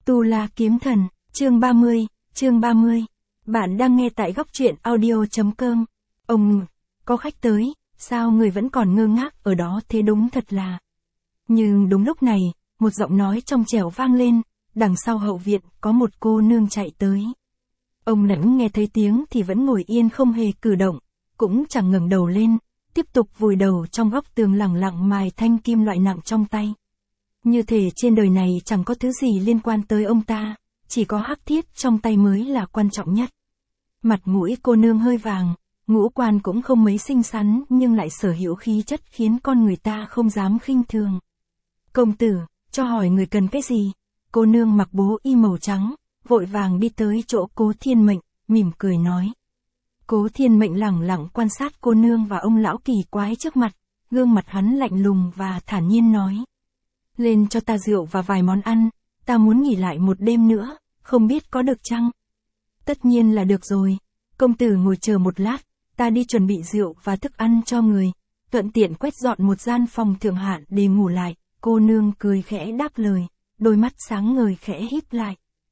Tu La Kiếm Thần, chương 30. Bạn đang nghe tại góc truyện audio.com. Ông, có khách tới, sao người vẫn còn ngơ ngác ở đó thế đúng thật là. Nhưng đúng lúc này, một giọng nói trong trẻo vang lên, đằng sau hậu viện có một cô nương chạy tới. Ông lẫn nghe thấy tiếng thì vẫn ngồi yên không hề cử động, cũng chẳng ngẩng đầu lên, tiếp tục vùi đầu trong góc tường lẳng lặng mài thanh kim loại nặng trong tay. Như thể trên đời này chẳng có thứ gì liên quan tới ông ta, chỉ có hắc thiết trong tay mới là quan trọng nhất. Mặt mũi cô nương hơi vàng, ngũ quan cũng không mấy xinh xắn nhưng lại sở hữu khí chất khiến con người ta không dám khinh thường. Công tử, cho hỏi người cần cái gì? Cô nương mặc bố y màu trắng, vội vàng đi tới chỗ Cố Thiên Mệnh, mỉm cười nói. Cố Thiên Mệnh lẳng lặng quan sát cô nương và ông lão kỳ quái trước mặt, gương mặt hắn lạnh lùng và thản nhiên nói. Lên cho ta rượu và vài món ăn, ta muốn nghỉ lại một đêm nữa, không biết có được chăng? Tất nhiên là được rồi, công tử ngồi chờ một lát, ta đi chuẩn bị rượu và thức ăn cho người, thuận tiện quét dọn một gian phòng thượng hạng để ngủ lại. Cô nương cười khẽ đáp lời, đôi mắt sáng ngời khẽ híp lại.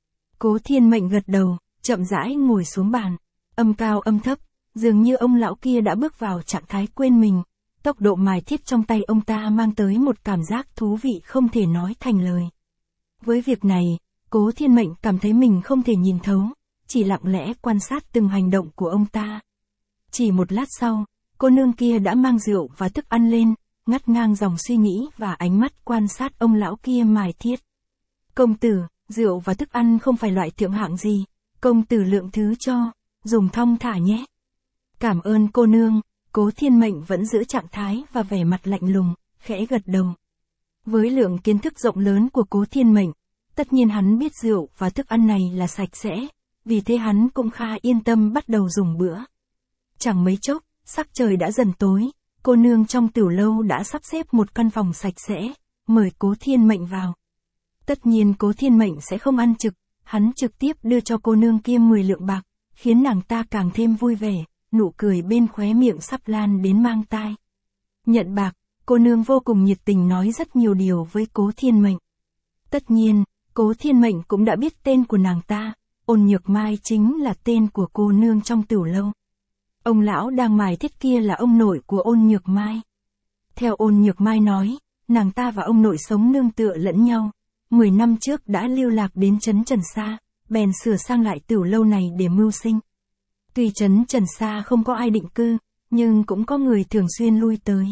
Cố Thiên Mệnh gật đầu, chậm rãi ngồi xuống bàn, âm cao âm thấp, dường như ông lão kia đã bước vào trạng thái quên mình. Tốc độ mài thiết trong tay ông ta mang tới một cảm giác thú vị không thể nói thành lời. Với việc này, Cố Thiên Mệnh cảm thấy mình không thể nhìn thấu, chỉ lặng lẽ quan sát từng hành động của ông ta. Chỉ một lát sau, cô nương kia đã mang rượu và thức ăn lên, ngắt ngang dòng suy nghĩ và ánh mắt quan sát ông lão kia mài thiết. Công tử, rượu và thức ăn không phải loại thượng hạng gì, công tử lượng thứ cho, dùng thong thả nhé. Cảm ơn cô nương. Cố Thiên Mệnh vẫn giữ trạng thái và vẻ mặt lạnh lùng, khẽ gật đầu. Với lượng kiến thức rộng lớn của Cố Thiên Mệnh, tất nhiên hắn biết rượu và thức ăn này là sạch sẽ, vì thế hắn cũng khá yên tâm bắt đầu dùng bữa. Chẳng mấy chốc, sắc trời đã dần tối, cô nương trong tiểu lâu đã sắp xếp một căn phòng sạch sẽ, mời Cố Thiên Mệnh vào. Tất nhiên Cố Thiên Mệnh sẽ không ăn trực, hắn trực tiếp đưa cho cô nương kia 10 lượng bạc, khiến nàng ta càng thêm vui vẻ. Nụ cười bên khóe miệng sắp lan đến mang tai. Nhận bạc, cô nương vô cùng nhiệt tình nói rất nhiều điều với Cố Thiên Mệnh. Tất nhiên, Cố Thiên Mệnh cũng đã biết tên của nàng ta, Ôn Nhược Mai chính là tên của cô nương trong tiểu lâu. Ông lão đang mài thiết kia là ông nội của Ôn Nhược Mai. Theo Ôn Nhược Mai nói, nàng ta và ông nội sống nương tựa lẫn nhau, 10 năm trước đã lưu lạc đến trấn Trần Sa, bèn sửa sang lại tiểu lâu này để mưu sinh. Tuy trấn Trần Sa không có ai định cư, nhưng cũng có người thường xuyên lui tới.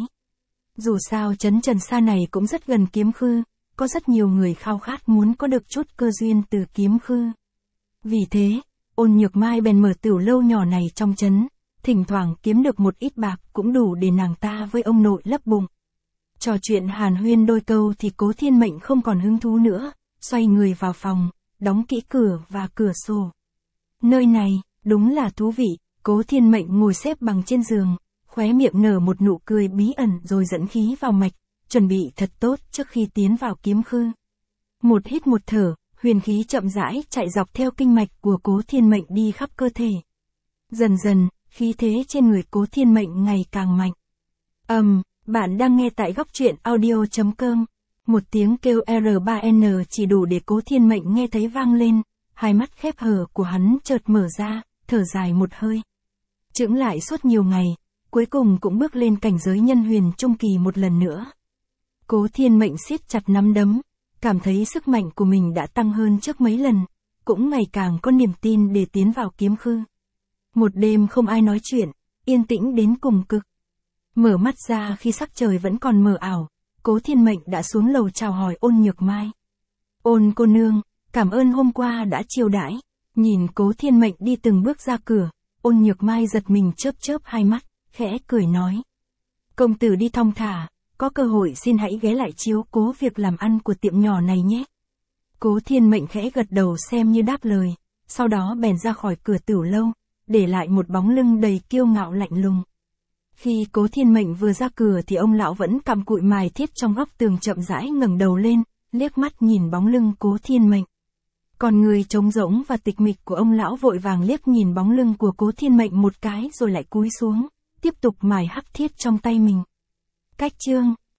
Dù sao trấn Trần Sa này cũng rất gần Kiếm Khư, có rất nhiều người khao khát muốn có được chút cơ duyên từ Kiếm Khư. Vì thế, Ôn Nhược Mai bèn mở tiểu lâu nhỏ này trong trấn, thỉnh thoảng kiếm được một ít bạc cũng đủ để nàng ta với ông nội lấp bụng. Trò chuyện hàn huyên đôi câu thì Cố Thiên Mệnh không còn hứng thú nữa, xoay người vào phòng, đóng kỹ cửa và cửa sổ. Nơi này đúng là thú vị. Cố Thiên Mệnh ngồi xếp bằng trên giường, khóe miệng nở một nụ cười bí ẩn rồi dẫn khí vào mạch, chuẩn bị thật tốt trước khi tiến vào Kiếm Khư. Một hít một thở, huyền khí chậm rãi chạy dọc theo kinh mạch của Cố Thiên Mệnh đi khắp cơ thể. Dần dần, khí thế trên người Cố Thiên Mệnh ngày càng mạnh. Bạn đang nghe tại góc truyện audio.com. Một tiếng kêu R3N chỉ đủ để Cố Thiên Mệnh nghe thấy vang lên, hai mắt khép hờ của hắn chợt mở ra, thở dài một hơi. Chững lại suốt nhiều ngày, cuối cùng cũng bước lên cảnh giới nhân huyền trung kỳ một lần nữa. Cố Thiên Mệnh siết chặt nắm đấm, cảm thấy sức mạnh của mình đã tăng hơn trước mấy lần, cũng ngày càng có niềm tin để tiến vào Kiếm Khư. Một đêm không ai nói chuyện, yên tĩnh đến cùng cực. Mở mắt ra khi sắc trời vẫn còn mờ ảo, Cố Thiên Mệnh đã xuống lầu chào hỏi Ôn Nhược Mai. Ôn cô nương, cảm ơn hôm qua đã chiêu đãi. Nhìn Cố Thiên Mệnh đi từng bước ra cửa, Ôn Nhược Mai giật mình chớp chớp hai mắt, khẽ cười nói. Công tử đi thong thả, có cơ hội xin hãy ghé lại chiếu cố việc làm ăn của tiệm nhỏ này nhé. Cố Thiên Mệnh khẽ gật đầu xem như đáp lời, sau đó bèn ra khỏi cửa tiểu lâu, để lại một bóng lưng đầy kiêu ngạo lạnh lùng. Khi Cố Thiên Mệnh vừa ra cửa thì ông lão vẫn cặm cụi mài thiết trong góc tường chậm rãi ngẩng đầu lên, liếc mắt nhìn bóng lưng Cố Thiên Mệnh. Còn người trống rỗng và tịch mịch của ông lão vội vàng liếc nhìn bóng lưng của Cố Thiên Mệnh một cái rồi lại cúi xuống, tiếp tục mài hắc thiết trong tay mình. Cách chương